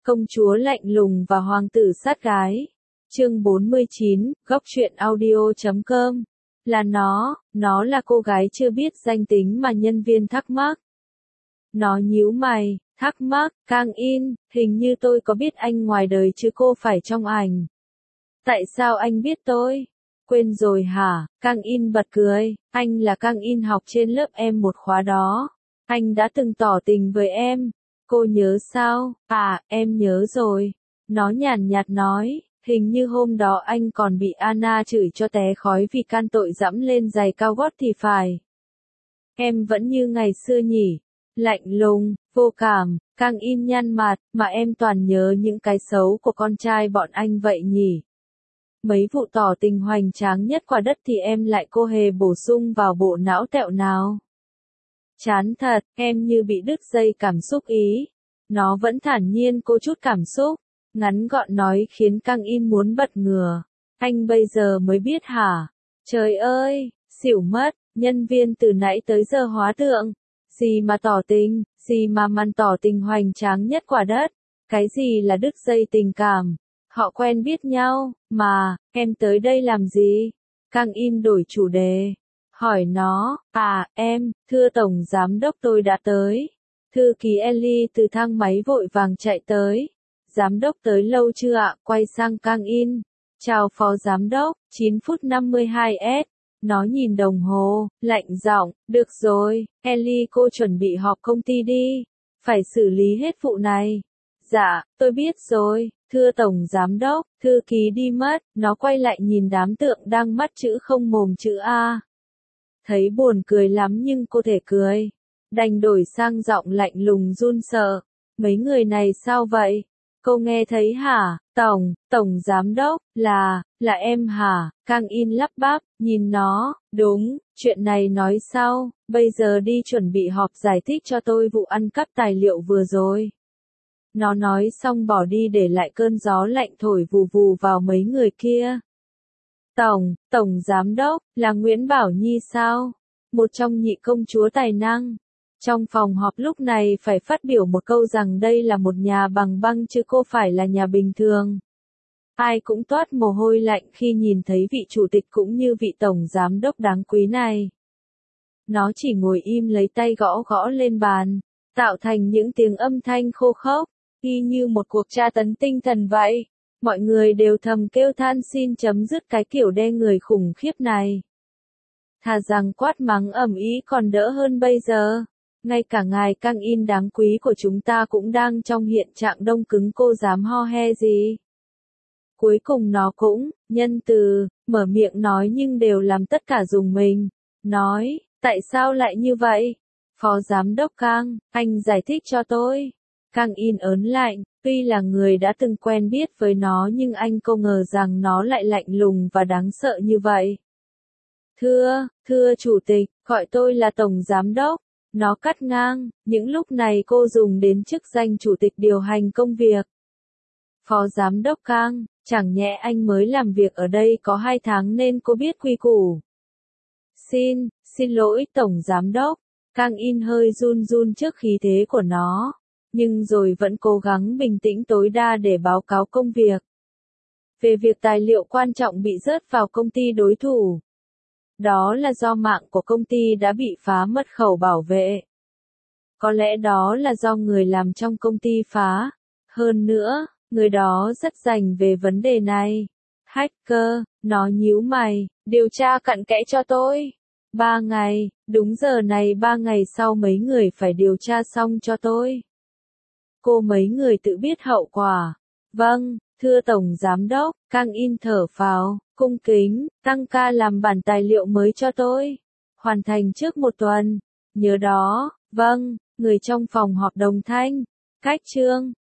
Công chúa lạnh lùng và hoàng tử sát gái. Chương 49, góc truyện audio.com. Là nó là cô gái chưa biết danh tính mà nhân viên thắc mắc. Nó nhíu mày, thắc mắc, Kang In, hình như tôi có biết anh ngoài đời chứ cô phải trong ảnh. Tại sao anh biết tôi? Quên rồi hả? Kang In bật cười, anh là Kang In học trên lớp em một khóa đó. Anh đã từng tỏ tình với em. Cô nhớ sao? À, em nhớ rồi. Nó nhàn nhạt nói, hình như hôm đó anh còn bị Anna chửi cho té khói vì can tội dẫm lên giày cao gót thì phải. Em vẫn như ngày xưa nhỉ? Lạnh lùng, vô cảm, Kang In nhăn mặt, mà em toàn nhớ những cái xấu của con trai bọn anh vậy nhỉ? Mấy vụ tỏ tình hoành tráng nhất quả đất thì em lại cô hề bổ sung vào bộ não tẹo nào. Chán thật, em như bị đứt dây cảm xúc ý. Nó vẫn thản nhiên cô chút cảm xúc. Ngắn gọn nói khiến Kang In muốn bật ngửa. Anh bây giờ mới biết hả? Trời ơi, xỉu mất, nhân viên từ nãy tới giờ hóa tượng. Gì mà tỏ tình, gì mà màn tỏ tình hoành tráng nhất quả đất. Cái gì là đứt dây tình cảm? Họ quen biết nhau, mà, em tới đây làm gì? Kang In đổi chủ đề. Hỏi nó, à, em, thưa Tổng Giám đốc tôi đã tới. Thư ký Ellie từ thang máy vội vàng chạy tới. Giám đốc tới lâu chưa ạ? Quay sang Kang In. Chào Phó Giám đốc, 9 phút 52s. Nó nhìn đồng hồ, lạnh giọng, được rồi, Ellie cô chuẩn bị họp công ty đi. Phải xử lý hết vụ này. Dạ, tôi biết rồi, thưa Tổng Giám đốc, thư ký đi mất, nó quay lại nhìn đám tượng đang mắt chữ không mồm chữ A. Thấy buồn cười lắm nhưng cô thể cười. Đành đổi sang giọng lạnh lùng run sợ. Mấy người này sao vậy? Cô nghe thấy hả? Tổng Giám đốc, là em hả? Kang In lắp bắp, nhìn nó, đúng, chuyện này nói sau, bây giờ đi chuẩn bị họp giải thích cho tôi vụ ăn cắp tài liệu vừa rồi. Nó nói xong bỏ đi để lại cơn gió lạnh thổi vù vù vào mấy người kia. Tổng Giám đốc, là Nguyễn Bảo Nhi sao? Một trong nhị công chúa tài năng. Trong phòng họp lúc này phải phát biểu một câu rằng đây là một nhà bằng băng chứ cô phải là nhà bình thường. Ai cũng toát mồ hôi lạnh khi nhìn thấy vị chủ tịch cũng như vị tổng giám đốc đáng quý này. Nó chỉ ngồi im lấy tay gõ gõ lên bàn, tạo thành những tiếng âm thanh khô khốc, y như một cuộc tra tấn tinh thần vậy. Mọi người đều thầm kêu than xin chấm dứt cái kiểu đe người khủng khiếp này. Thà rằng quát mắng ầm ĩ còn đỡ hơn bây giờ. Ngay cả ngài Kang In đáng quý của chúng ta cũng đang trong hiện trạng đông cứng, cô dám ho he gì? Cuối cùng nó cũng, nhân từ, mở miệng nói nhưng đều làm tất cả rùng mình. Nói, tại sao lại như vậy? Phó Giám đốc Kang, anh giải thích cho tôi. Kang In ớn lạnh, tuy là người đã từng quen biết với nó nhưng anh không ngờ rằng nó lại lạnh lùng và đáng sợ như vậy. Thưa chủ tịch, gọi tôi là Tổng Giám đốc. Nó cắt ngang, những lúc này cô dùng đến chức danh chủ tịch điều hành công việc. Phó Giám đốc Kang, chẳng nhẽ anh mới làm việc ở đây có 2 tháng nên cô biết quy củ. Xin lỗi Tổng Giám đốc. Kang In hơi run run trước khí thế của nó, nhưng rồi vẫn cố gắng bình tĩnh tối đa để báo cáo công việc. Về việc tài liệu quan trọng bị rớt vào công ty đối thủ. Đó là do mạng của công ty đã bị phá mật khẩu bảo vệ. Có lẽ đó là do người làm trong công ty phá. Hơn nữa, người đó rất rành về vấn đề này. Hacker, nó nhíu mày, điều tra cặn kẽ cho tôi. 3 ngày, đúng giờ này 3 ngày sau mấy người phải điều tra xong cho tôi. Cô mấy người tự biết hậu quả. Vâng, thưa Tổng Giám đốc, Kang In thở phào, cung kính, tăng ca làm bản tài liệu mới cho tôi. Hoàn thành trước 1 tuần. Nhớ đó, vâng, người trong phòng họp đồng thanh. Cách chương.